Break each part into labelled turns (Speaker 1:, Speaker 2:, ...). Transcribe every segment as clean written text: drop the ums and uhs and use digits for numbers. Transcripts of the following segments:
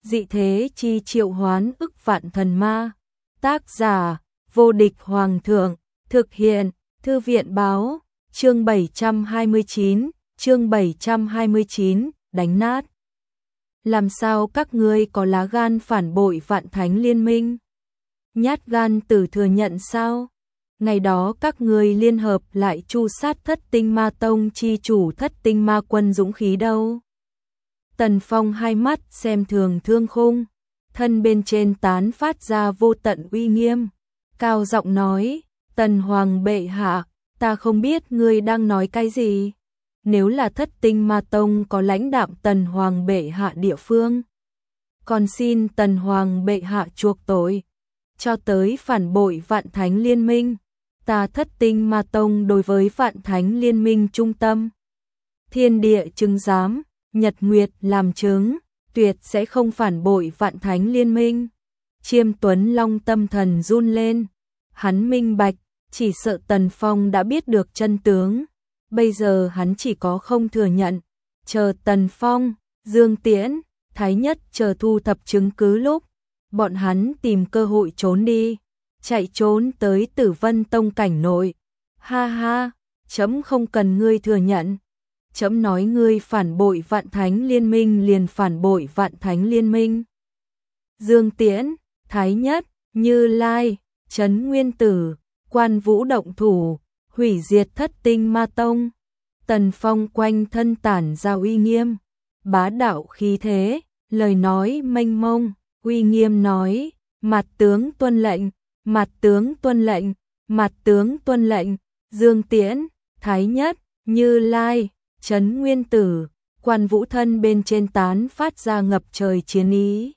Speaker 1: dị thế chi triệu hoán ức vạn thần ma. Tác giả, vô địch hoàng thượng, thực hiện, thư viện báo, chương 729, đánh nát. Làm sao các ngươi có lá gan phản bội Vạn Thánh Liên Minh? Nhát gan tử thừa nhận sao? Ngày đó các ngươi liên hợp lại tru sát Thất Tinh Ma Tông chi chủ Thất Tinh Ma Quân dũng khí đâu? Tần Phong hai mắt xem thường Thương Khung, thân bên trên tán phát ra vô tận uy nghiêm, cao giọng nói, Tần Hoàng bệ hạ, ta không biết ngươi đang nói cái gì. Nếu là Thất Tinh Ma Tông có lãnh đạm Tần Hoàng bệ hạ địa phương, còn xin Tần Hoàng bệ hạ chuộc tội. Cho tới phản bội Vạn Thánh Liên Minh, ta Thất Tinh Ma Tông đối với Vạn Thánh Liên Minh trung tâm. Thiên địa chứng giám, nhật nguyệt làm chứng, tuyệt sẽ không phản bội Vạn Thánh Liên Minh. Chiêm Tuấn Long tâm thần run lên, hắn minh bạch, chỉ sợ Tần Phong đã biết được chân tướng. Bây giờ hắn chỉ có không thừa nhận, chờ Tần Phong, Dương Tiễn, Thái Nhất chờ thu thập chứng cứ lúc, bọn hắn tìm cơ hội trốn đi, chạy trốn tới Tử Vân Tông cảnh nội. Ha ha, chấm không cần ngươi thừa nhận. Chấm nói ngươi phản bội Vạn Thánh Liên Minh liền phản bội Vạn Thánh Liên Minh. Dương Tiễn, Thái Nhất, Như Lai, Trấn Nguyên Tử, Quan Vũ động thủ, hủy diệt Thất Tinh Ma Tông. Tần Phong quanh thân tản ra uy nghiêm, bá đạo khí thế, lời nói mênh mông, uy nghiêm nói, mặt tướng tuân lệnh, mặt tướng tuân lệnh, mặt tướng tuân lệnh. Dương Tiễn, Thái Nhất, Như Lai, Trấn Nguyên Tử, Quan Vũ thân bên trên tán phát ra ngập trời chiến ý.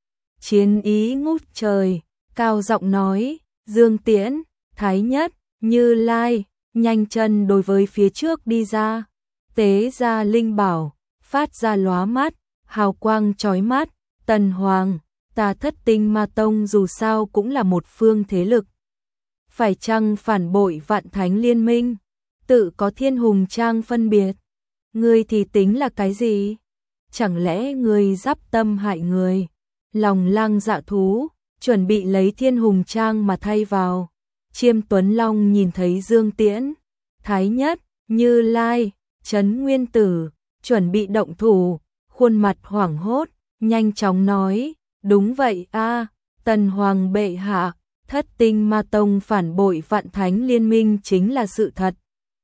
Speaker 1: Chiến ý ngút trời, cao giọng nói, Dương Tiễn, Thái Nhất, Như Lai, nhanh chân đối với phía trước đi ra, tế ra linh bảo, phát ra lóa mắt, hào quang chói mắt. Tần Hoàng, ta Thất Tinh Ma Tông dù sao cũng là một phương thế lực, phải chăng phản bội Vạn Thánh Liên Minh, tự có thiên hùng trang phân biệt. Ngươi thì tính là cái gì? Chẳng lẽ ngươi giáp tâm hại người, lòng lang dạ thú, chuẩn bị lấy thiên hùng trang mà thay vào? Chiêm Tuấn Long nhìn thấy Dương Tiễn, Thái Nhất, Như Lai, Trấn Nguyên Tử, chuẩn bị động thủ, khuôn mặt hoảng hốt, nhanh chóng nói, đúng vậy a, Tần Hoàng bệ hạ, Thất Tinh Ma Tông phản bội Vạn Thánh Liên Minh chính là sự thật.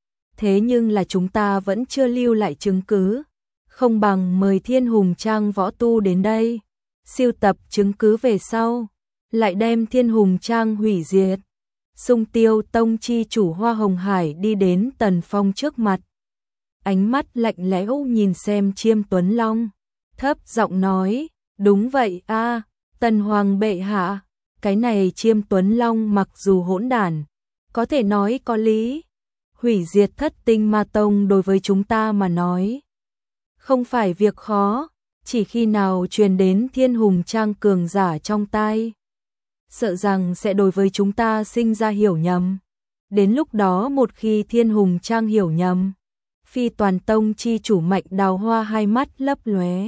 Speaker 1: Thế nhưng là chúng ta vẫn chưa lưu lại chứng cứ, không bằng mời Thiên Hùng Trang võ tu đến đây, siêu tập chứng cứ về sau, lại đem Thiên Hùng Trang hủy diệt. Xung Tiêu Tông chi chủ Hoa Hồng Hải đi đến Tần Phong trước mặt, ánh mắt lạnh lẽo nhìn xem Chiêm Tuấn Long, thấp giọng nói, đúng vậy a, Tần Hoàng bệ hạ. Cái này Chiêm Tuấn Long mặc dù hỗn đản, có thể nói có lý. Hủy diệt Thất Tinh Ma Tông đối với chúng ta mà nói không phải việc khó, chỉ khi nào truyền đến Thiên Hùng Trang cường giả trong tai, sợ rằng sẽ đối với chúng ta sinh ra hiểu nhầm. Đến lúc đó một khi Thiên Hùng Trang hiểu nhầm, Phi Toàn Tông chi chủ Mạnh Đào Hoa hai mắt lấp lóe,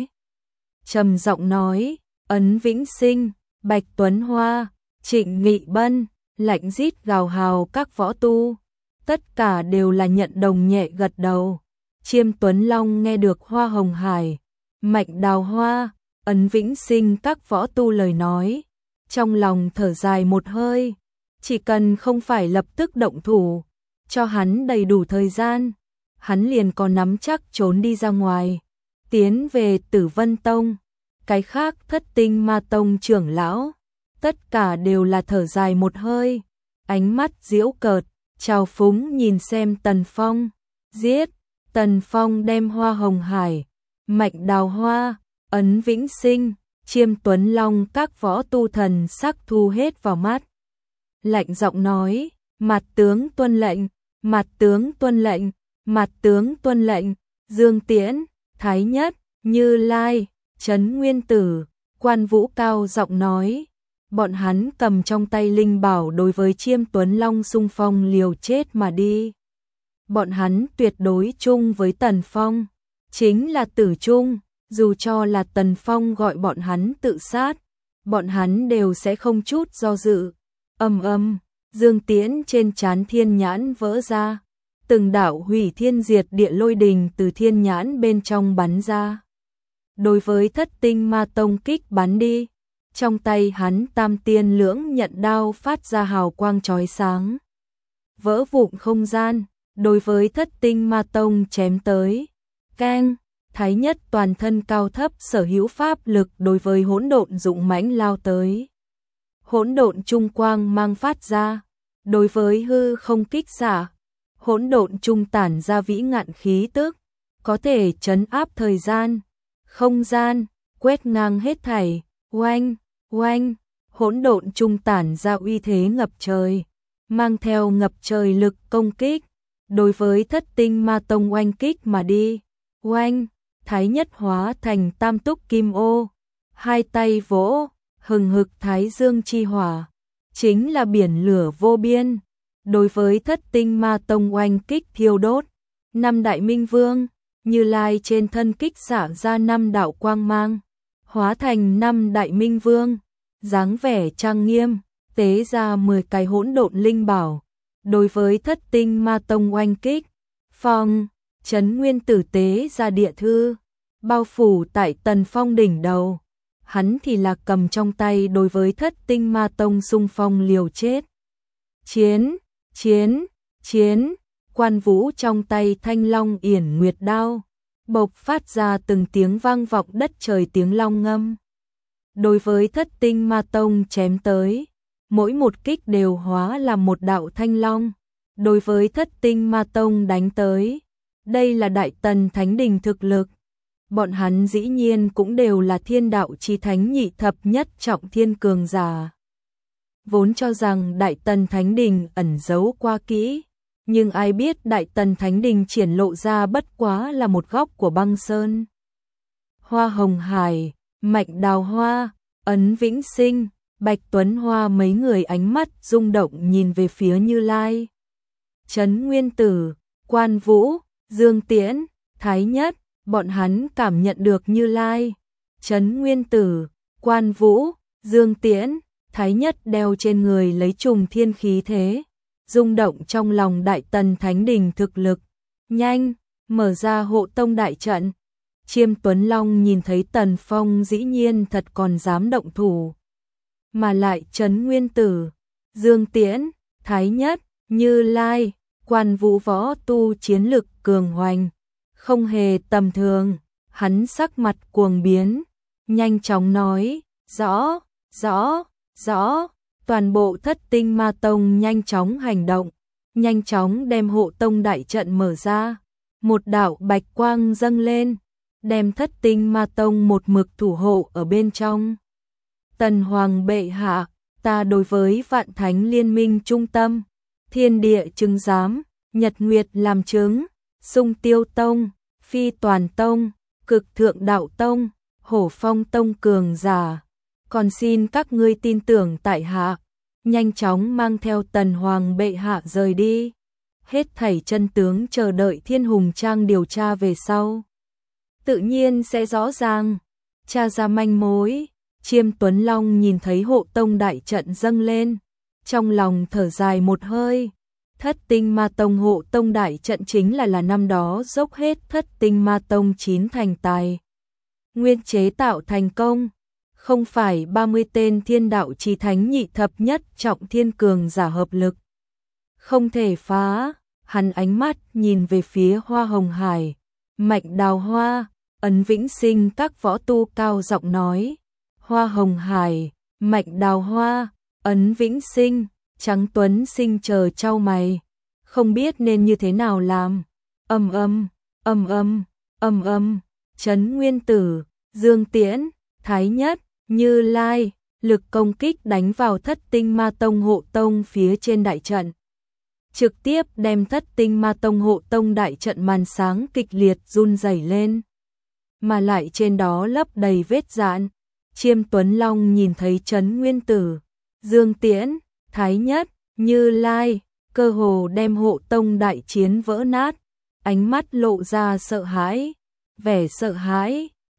Speaker 1: trầm giọng nói, Ấn Vĩnh Sinh, Bạch Tuấn Hoa, Trịnh Nghị Bân, lạnh rít gào hào các võ tu, tất cả đều là nhận đồng nhẹ gật đầu. Chiêm Tuấn Long nghe được Hoa Hồng Hải, Mạnh Đào Hoa, Ấn Vĩnh Sinh các võ tu lời nói, trong lòng thở dài một hơi, chỉ cần không phải lập tức động thủ, cho hắn đầy đủ thời gian, hắn liền có nắm chắc trốn đi ra ngoài, tiến về Tử Vân Tông. Cái khác Thất Tinh Ma Tông trưởng lão, tất cả đều là thở dài một hơi, ánh mắt giễu cợt, trào phúng nhìn xem Tần Phong. Giết! Tần Phong đem Hoa Hồng Hải, Mạnh Đào Hoa, Ấn Vĩnh Sinh, Chiêm Tuấn Long các võ tu thần sắc thu hết vào mắt. Lạnh giọng nói, mặt tướng tuân lệnh, mặt tướng tuân lệnh, mặt tướng tuân lệnh. Dương Tiễn, Thái Nhất, Như Lai, Trấn Nguyên Tử, Quan Vũ cao giọng nói, bọn hắn cầm trong tay linh bảo đối với Chiêm Tuấn Long xung phong liều chết mà đi. Bọn hắn tuyệt đối chung với Tần Phong, chính là tử chung. dù cho là Tần Phong gọi bọn hắn tự sát, bọn hắn đều sẽ không chút do dự. Dương Tiễn trên trán thiên nhãn vỡ ra, từng đạo hủy thiên diệt địa lôi đình từ thiên nhãn bên trong bắn ra. Đối với Thất Tinh Ma Tông kích bắn đi, trong tay hắn Tam Tiên Lưỡng Nhận đao phát ra hào quang chói sáng, vỡ vụn không gian. Đối với Thất Tinh Ma Tông chém tới, keng, Thái Nhất toàn thân cao thấp sở hữu pháp lực đối với hỗn độn dũng mãnh lao tới. Hỗn độn trung quang mang phát ra, đối với hư không kích xả, hỗn độn trung tản ra vĩ ngạn khí tức, có thể trấn áp thời gian, không gian, quét ngang hết thảy. Oanh, oanh, hỗn độn trung tản ra uy thế ngập trời, mang theo ngập trời lực công kích, đối với Thất Tinh Ma Tông oanh kích mà đi. Oanh, Thái Nhất hóa thành tam túc kim ô, hai tay vỗ, hừng hực thái dương chi hỏa, chính là biển lửa vô biên. Đối với Thất Tinh Ma Tông oanh kích thiêu đốt, năm đại minh vương, Như Lai trên thân kích xả ra năm đạo quang mang, hóa thành năm đại minh vương, dáng vẻ trang nghiêm, tế ra 10 cái hỗn độn linh bảo. Đối với Thất Tinh Ma Tông oanh kích, phong, Trấn Nguyên Tử tế ra địa thư, bao phủ tại Tần Phong đỉnh đầu. Hắn thì là cầm trong tay đối với Thất Tinh Ma Tông xung phong liều chết. Chiến, chiến, chiến, Quan Vũ trong tay Thanh Long Yển Nguyệt đao, bộc phát ra từng tiếng vang vọng đất trời tiếng long ngâm. Đối với Thất Tinh Ma Tông chém tới, mỗi một kích đều hóa làm một đạo thanh long. Đối với Thất Tinh Ma Tông đánh tới, đây là Đại Tần Thánh Đình thực lực. Bọn hắn dĩ nhiên cũng đều là thiên đạo chi thánh nhị thập nhất trọng thiên cường giả. Vốn cho rằng Đại Tần Thánh Đình ẩn giấu qua kỹ, nhưng ai biết Đại Tần Thánh Đình triển lộ ra bất quá là một góc của băng sơn. Hoa Hồng Hải, Mạnh Đào Hoa, Ấn Vĩnh Sinh, Bạch Tuấn Hoa mấy người ánh mắt rung động nhìn về phía Như Lai. Trấn Nguyên Tử, Quan Vũ, Dương Tiễn, Thái Nhất, bọn hắn cảm nhận được Như Lai, Trấn Nguyên Tử, Quan Vũ, Dương Tiễn, Thái Nhất đeo trên người lấy trùng thiên khí thế, rung động trong lòng Đại Tần Thánh Đình thực lực. Nhanh, mở ra hộ tông đại trận. Chiêm Tuấn Long nhìn thấy Tần Phong dĩ nhiên thật còn dám động thủ. Mà lại Trấn Nguyên Tử, Dương Tiễn, Thái Nhất, Như Lai, Quan Vũ võ tu chiến lực cường hoành, không hề tầm thường. Hắn sắc mặt cuồng biến, nhanh chóng nói, rõ, rõ, rõ. Toàn bộ Thất Tinh Ma Tông nhanh chóng hành động, nhanh chóng đem hộ tông đại trận mở ra. Một đạo bạch quang dâng lên, đem Thất Tinh Ma Tông một mực thủ hộ ở bên trong. Tần Hoàng bệ hạ, ta đối với Vạn Thánh Liên Minh trung tâm, thiên địa chứng giám, nhật nguyệt làm chứng, Sung Tiêu Tông, Phi Toàn Tông, Cực Thượng Đạo Tông, Hổ Phong Tông cường giả, còn xin các ngươi tin tưởng tại hạ, nhanh chóng mang theo Tần Hoàng bệ hạ rời đi. Hết thảy chân tướng chờ đợi Thiên Hùng Trang điều tra về sau, tự nhiên sẽ rõ ràng, tra ra manh mối. Chiêm Tuấn Long nhìn thấy hộ tông đại trận dâng lên, trong lòng thở dài một hơi. Thất Tinh Ma Tông hộ tông đại trận chính là năm đó dốc hết Thất Tinh Ma Tông 9 thành tài nguyên chế tạo thành công, không phải 30 tên thiên đạo chí thánh nhị thập nhất trọng thiên cường giả hợp lực không thể phá. Hắn ánh mắt nhìn về phía Hoa Hồng Hải, Mạnh Đào Hoa, Ấn Vĩnh Sinh, các võ tu cao giọng nói. Hoa Hồng Hải, Mạnh Đào Hoa, Ấn Vĩnh Sinh, Trắng Tuấn Sinh chờ chau mày, không biết nên như thế nào làm. Trấn Nguyên Tử, Dương Tiễn, Thái Nhất, Như Lai, lực công kích đánh vào Thất Tinh Ma Tông hộ tông phía trên đại trận, trực tiếp đem Thất Tinh Ma Tông hộ tông đại trận màn sáng kịch liệt run rẩy lên, mà lại trên đó lấp đầy vết rạn. Chiêm Tuấn Long nhìn thấy Trấn Nguyên Tử, Dương Tiễn, Thái Nhất, Như Lai, cơ hồ đem hộ tông đại chiến vỡ nát, ánh mắt lộ ra sợ hãi, vẻ sợ hãi.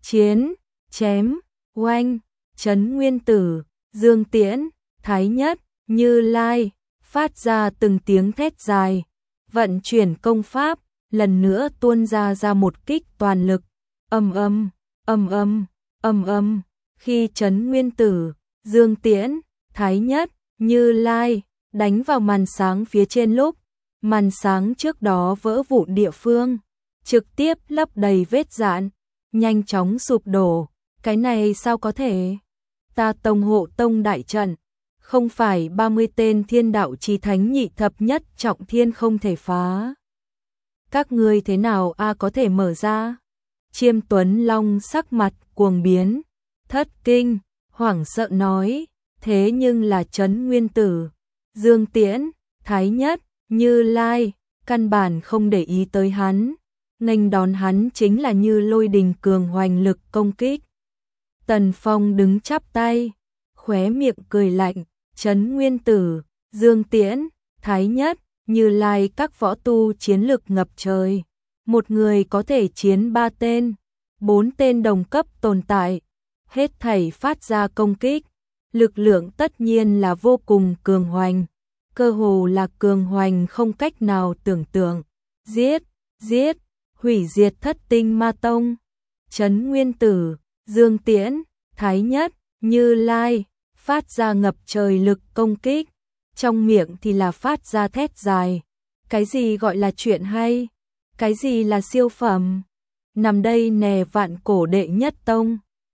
Speaker 1: chiến, chém, oanh, Trấn Nguyên Tử, Dương Tiễn, Thái Nhất, Như Lai, phát ra từng tiếng thét dài, vận chuyển công pháp, lần nữa tuôn ra một kích toàn lực, ầm ầm, ầm ầm, ầm ầm, khi Trấn Nguyên Tử, Dương Tiễn, Thái Nhất, Như Lai đánh vào màn sáng phía trên lúc, màn sáng trước đó vỡ vụn địa phương, trực tiếp lấp đầy vết rạn, nhanh chóng sụp đổ, cái này sao có thể? Ta Tông Hộ Tông đại trận, không phải 30 tên thiên đạo chí thánh nhị thập nhất trọng thiên không thể phá. Các ngươi thế nào có thể mở ra? Chiêm Tuấn Long sắc mặt cuồng biến, thất kinh, hoảng sợ nói, thế nhưng là Trấn Nguyên Tử, Dương Tiễn, Thái Nhất, Như Lai, căn bản không để ý tới hắn, nghênh đón hắn chính là như lôi đình cường hoành lực công kích. Tần Phong đứng chắp tay, khóe miệng cười lạnh, Trấn Nguyên Tử, Dương Tiễn, Thái Nhất, Như Lai các võ tu chiến lực ngập trời, một người có thể chiến 3 tên, 4 tên đồng cấp tồn tại, hết thảy phát ra công kích, lực lượng tất nhiên là vô cùng cường hoành, cơ hồ là cường hoành không cách nào tưởng tượng. Giết, giết, hủy diệt Thất Tinh Ma Tông. Trấn Nguyên Tử, Dương Tiễn, Thái Nhất, Như Lai phát ra ngập trời lực công kích, trong miệng thì là phát ra thét dài. Cái gì gọi là chuyện hay? Cái gì là siêu phẩm? Nằm đây nè vạn cổ đệ nhất tông,